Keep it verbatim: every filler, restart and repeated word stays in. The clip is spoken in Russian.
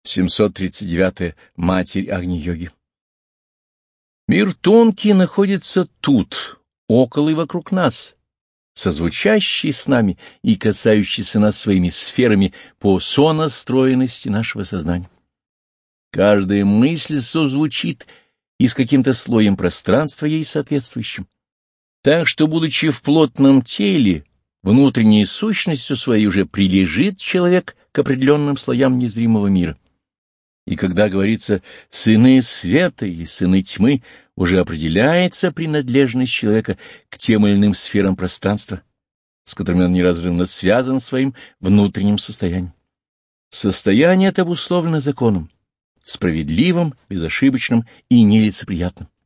семьсот тридцать девятое. Матерь Агни-йоги. Мир тонкий находится тут, около и вокруг нас, созвучащий с нами и касающийся нас своими сферами по сонастроенности нашего сознания. Каждая мысль созвучит и с каким-то слоем пространства ей соответствующим. Так что, будучи в плотном теле, внутренней сущностью своей уже прилежит человек к определенным слоям незримого мира. И когда говорится «сыны света» или «сыны тьмы», уже определяется принадлежность человека к тем или иным сферам пространства, с которыми он неразрывно связан своим внутренним состоянием. Состояние это обусловлено законом, справедливым, безошибочным и нелицеприятным.